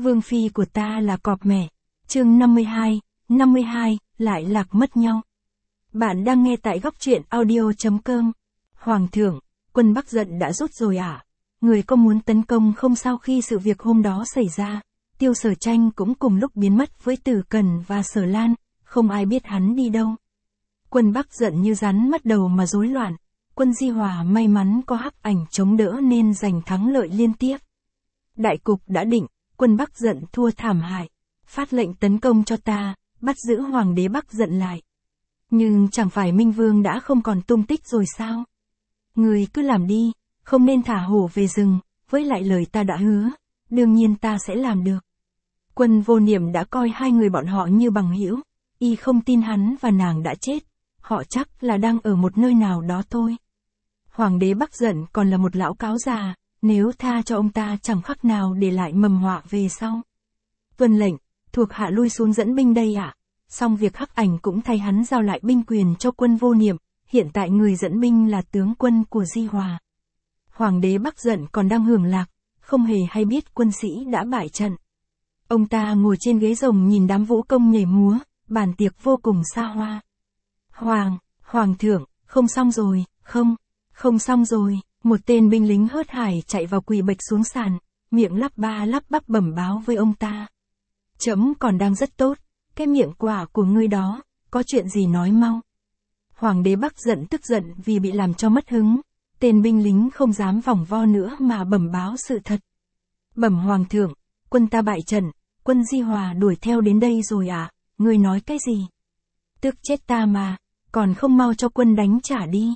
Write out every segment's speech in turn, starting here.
Vương phi của ta là cọp mẹ. Chương 52, lại lạc mất nhau. Bạn đang nghe tại góc truyện audio.com. Hoàng thượng, quân Bắc giận đã rút rồi à? Người có muốn tấn công không? Sau khi sự việc hôm đó xảy ra, Tiêu Sở Tranh cũng cùng lúc biến mất với Tử Cần và Sở Lan, không ai biết hắn đi đâu. Quân Bắc giận như rắn mất đầu mà rối loạn. Quân Di Hòa may mắn có Hắc Ảnh chống đỡ nên giành thắng lợi liên tiếp. Đại cục đã định, quân Bắc giận thua thảm hại. Phát lệnh tấn công cho ta, bắt giữ Hoàng đế Bắc giận lại. Nhưng chẳng phải Minh Vương đã không còn tung tích rồi sao? Người cứ làm đi, không nên thả hổ về rừng, với lại lời ta đã hứa, đương nhiên ta sẽ làm được. Quân Vô Niệm đã coi hai người bọn họ như bằng hữu, y không tin hắn và nàng đã chết, họ chắc là đang ở một nơi nào đó thôi. Hoàng đế Bắc giận còn là một lão cáo già, nếu tha cho ông ta chẳng khác nào để lại mầm họa về sau. Tuân lệnh, thuộc hạ lui xuống dẫn binh đây ạ. Xong việc Hắc Ảnh cũng thay hắn giao lại binh quyền cho quân Vô Niệm, hiện tại người dẫn binh là tướng quân của Di Hòa. Hoàng đế Bắc giận còn đang hưởng lạc, không hề hay biết quân sĩ đã bại trận. Ông ta ngồi trên ghế rồng nhìn đám vũ công nhảy múa, bàn tiệc vô cùng xa hoa. Hoàng thượng, không xong rồi, không xong rồi. Một tên binh lính hớt hải chạy vào quỳ bệch xuống sàn, miệng lắp ba lắp bắp bẩm báo với ông ta. Trẫm còn đang rất tốt, cái miệng quả của ngươi đó, có chuyện gì nói mau. Hoàng đế Bắc giận tức giận vì bị làm cho mất hứng, tên binh lính không dám vòng vo nữa mà bẩm báo sự thật. Bẩm Hoàng thượng, quân ta bại trận, quân Di Hòa đuổi theo đến đây rồi à, ngươi nói cái gì? Tức chết ta mà, còn không mau cho quân đánh trả đi.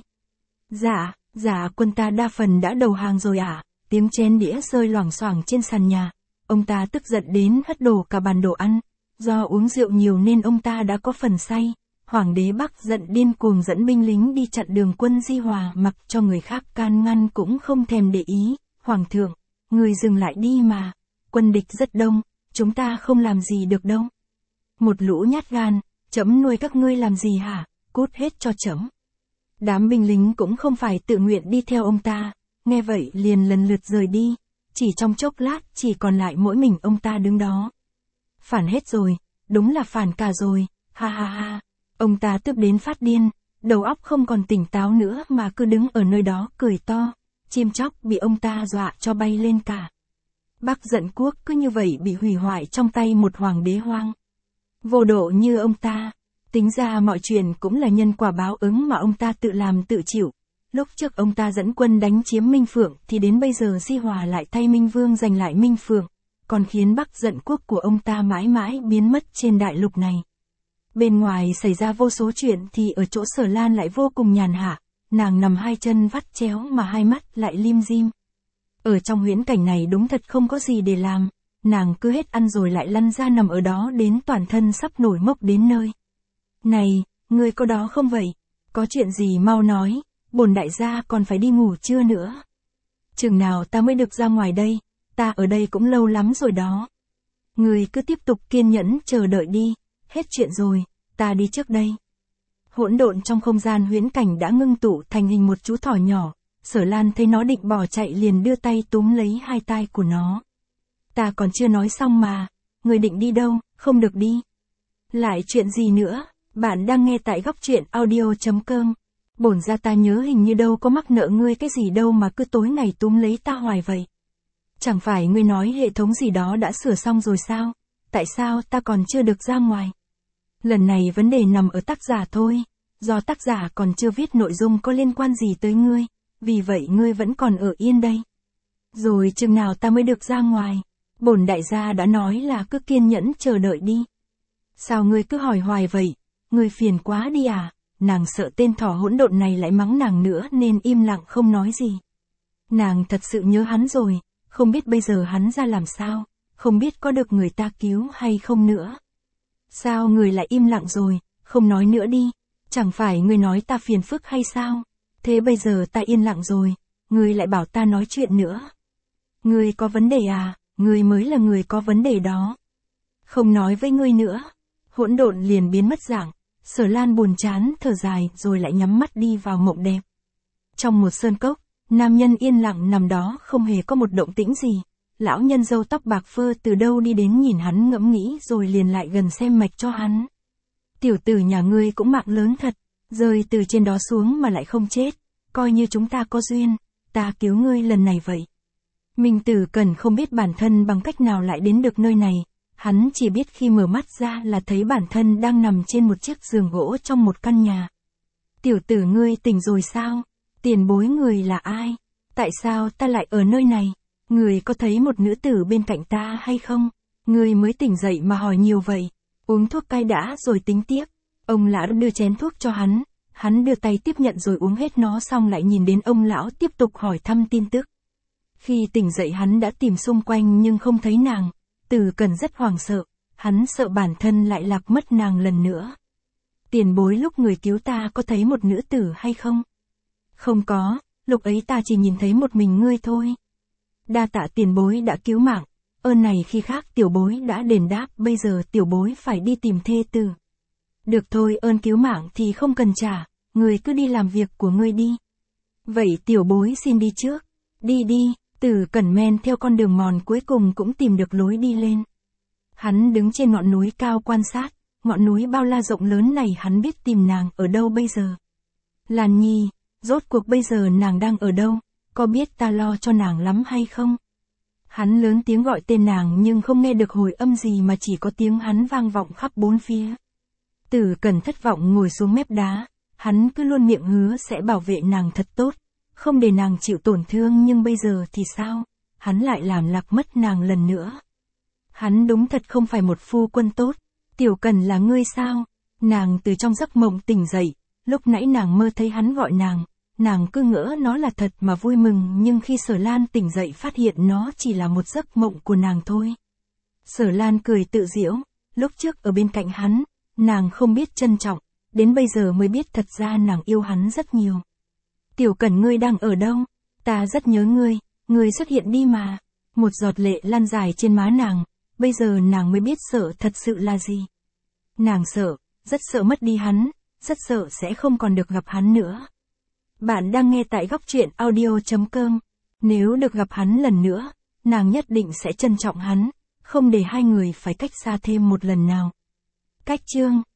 Dạ, quân ta đa phần đã đầu hàng rồi ạ. Tiếng chén đĩa rơi loảng xoảng trên sàn nhà. Ông ta tức giận đến hất đổ cả bàn đồ ăn. Do uống rượu nhiều nên ông ta đã có phần say. Hoàng đế Bắc giận điên cuồng dẫn binh lính đi chặn đường quân Di Hòa, mặc cho người khác can ngăn cũng không thèm để ý. Hoàng thượng, người dừng lại đi mà. Quân địch rất đông, chúng ta không làm gì được đâu. Một lũ nhát gan, trẫm nuôi các ngươi làm gì hả? Cút hết cho trẫm. Đám binh lính cũng không phải tự nguyện đi theo ông ta, nghe vậy liền lần lượt rời đi, chỉ trong chốc lát chỉ còn lại mỗi mình ông ta đứng đó. Phản hết rồi, đúng là phản cả rồi, ha ha ha, ông ta tức đến phát điên, đầu óc không còn tỉnh táo nữa mà cứ đứng ở nơi đó cười to, chim chóc bị ông ta dọa cho bay lên cả. Bắc giận quốc cứ như vậy bị hủy hoại trong tay một hoàng đế hoang. Vô độ như ông ta. Tính ra mọi chuyện cũng là nhân quả báo ứng mà ông ta tự làm tự chịu. Lúc trước ông ta dẫn quân đánh chiếm Minh Phượng thì đến bây giờ Di Hòa lại thay Minh Vương giành lại Minh Phượng, còn khiến Bắc giận quốc của ông ta mãi mãi biến mất trên đại lục này. Bên ngoài xảy ra vô số chuyện thì ở chỗ Sở Lan lại vô cùng nhàn hạ, nàng nằm hai chân vắt chéo mà hai mắt lại lim dim. Ở trong huyễn cảnh này đúng thật không có gì để làm, nàng cứ hết ăn rồi lại lăn ra nằm ở đó đến toàn thân sắp nổi mốc đến nơi. Này, ngươi có đó không vậy? Có chuyện gì mau nói, bổn đại gia còn phải đi ngủ trưa nữa. Chừng nào ta mới được ra ngoài đây, ta ở đây cũng lâu lắm rồi đó. Ngươi cứ tiếp tục kiên nhẫn chờ đợi đi, hết chuyện rồi, ta đi trước đây. Hỗn độn trong không gian huyễn cảnh đã ngưng tụ thành hình một chú thỏ nhỏ, Sở Lan thấy nó định bỏ chạy liền đưa tay túm lấy hai tai của nó. Ta còn chưa nói xong mà, ngươi định đi đâu, không được đi. Lại chuyện gì nữa? Bạn đang nghe tại góc truyện audio.com. Bổn ra ta nhớ hình như đâu có mắc nợ ngươi cái gì đâu mà cứ tối ngày túm lấy ta hoài vậy. Chẳng phải ngươi nói hệ thống gì đó đã sửa xong rồi sao? Tại sao ta còn chưa được ra ngoài? Lần này vấn đề nằm ở tác giả thôi. Do tác giả còn chưa viết nội dung có liên quan gì tới ngươi, vì vậy ngươi vẫn còn ở yên đây. Rồi chừng nào ta mới được ra ngoài? Bổn đại gia đã nói là cứ kiên nhẫn chờ đợi đi. Sao ngươi cứ hỏi hoài vậy? Ngươi phiền quá đi à? Nàng sợ tên thỏ hỗn độn này lại mắng nàng nữa nên im lặng không nói gì. Nàng thật sự nhớ hắn rồi, không biết bây giờ hắn ra làm sao, không biết có được người ta cứu hay không nữa. Sao người lại im lặng rồi, không nói nữa đi, chẳng phải ngươi nói ta phiền phức hay sao? Thế bây giờ ta yên lặng rồi, ngươi lại bảo ta nói chuyện nữa. Ngươi có vấn đề à? Ngươi mới là người có vấn đề đó. Không nói với ngươi nữa. Hỗn độn liền biến mất dạng. Sở Lan buồn chán thở dài rồi lại nhắm mắt đi vào mộng đẹp. Trong một sơn cốc, nam nhân yên lặng nằm đó không hề có một động tĩnh gì. lão nhân râu tóc bạc phơ từ đâu đi đến nhìn hắn ngẫm nghĩ rồi liền lại gần xem mạch cho hắn. Tiểu tử nhà ngươi cũng mạng lớn thật, rơi từ trên đó xuống mà lại không chết, coi như chúng ta có duyên, ta cứu ngươi lần này vậy. Minh Tử Cẩn không biết bản thân bằng cách nào lại đến được nơi này, hắn chỉ biết khi mở mắt ra là thấy bản thân đang nằm trên một chiếc giường gỗ trong một căn nhà. Tiểu tử ngươi tỉnh rồi sao? Tiền bối người là ai? Tại sao ta lại ở nơi này? Người có thấy một nữ tử bên cạnh ta hay không? Người mới tỉnh dậy mà hỏi nhiều vậy. Uống thuốc cai đã rồi tính tiếp. Ông lão đưa chén thuốc cho hắn đưa tay tiếp nhận rồi uống hết nó xong lại nhìn đến ông lão tiếp tục hỏi thăm tin tức. Khi tỉnh dậy hắn đã tìm xung quanh nhưng không thấy nàng. Tử Cẩn rất hoảng sợ, hắn sợ bản thân lại lạc mất nàng lần nữa. Tiền bối lúc người cứu ta có thấy một nữ tử hay không? Không có, lúc ấy ta chỉ nhìn thấy một mình ngươi thôi. Đa tạ tiền bối đã cứu mạng, ơn này khi khác tiểu bối đã đền đáp, bây giờ tiểu bối phải đi tìm thê tử. Được thôi, ơn cứu mạng thì không cần trả, người cứ đi làm việc của ngươi đi. Vậy tiểu bối xin đi trước. Đi đi, Tử Cẩn men theo con đường mòn cuối cùng cũng tìm được lối đi lên. Hắn đứng trên ngọn núi cao quan sát, ngọn núi bao la rộng lớn này hắn biết tìm nàng ở đâu bây giờ. Lan Nhi, rốt cuộc bây giờ nàng đang ở đâu, có biết ta lo cho nàng lắm hay không? Hắn lớn tiếng gọi tên nàng nhưng không nghe được hồi âm gì mà chỉ có tiếng hắn vang vọng khắp bốn phía. Tử Cẩn thất vọng ngồi xuống mép đá, hắn cứ luôn miệng hứa sẽ bảo vệ nàng thật tốt, không để nàng chịu tổn thương, nhưng bây giờ thì sao? Hắn lại làm lạc mất nàng lần nữa. Hắn đúng thật không phải một phu quân tốt. Tiểu Cẩn là ngươi sao? Nàng từ trong giấc mộng tỉnh dậy, lúc nãy nàng mơ thấy hắn gọi nàng cứ ngỡ nó là thật mà vui mừng, nhưng khi Sở Lan tỉnh dậy phát hiện nó chỉ là một giấc mộng của nàng thôi. Sở Lan cười tự giễu, lúc trước ở bên cạnh hắn, nàng không biết trân trọng, đến bây giờ mới biết thật ra nàng yêu hắn rất nhiều. Tiểu Cẩn ngươi đang ở đâu? Ta rất nhớ ngươi xuất hiện đi mà. Một giọt lệ lan dài trên má nàng, bây giờ nàng mới biết sợ thật sự là gì. Nàng sợ, rất sợ mất đi hắn, rất sợ sẽ không còn được gặp hắn nữa. Bạn đang nghe tại góc truyện audio.com. Nếu được gặp hắn lần nữa, nàng nhất định sẽ trân trọng hắn, không để hai người phải cách xa thêm một lần nào. Cách chương